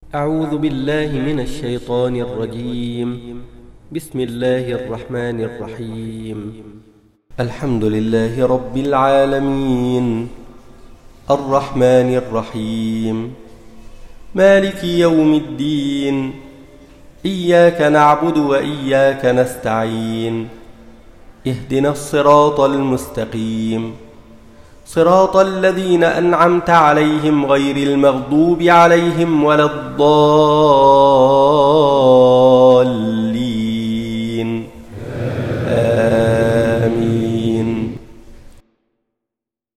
أعوذ بالله من الشيطان الرجيم. بسم الله الرحمن الرحيم. الحمد لله رب العالمين، الرحمن الرحيم، مالك يوم الدين، إياك نعبد وإياك نستعين، اهدنا الصراط المستقيم، صراط الذين أنعمت عليهم غير المغضوب عليهم ولا الضالين.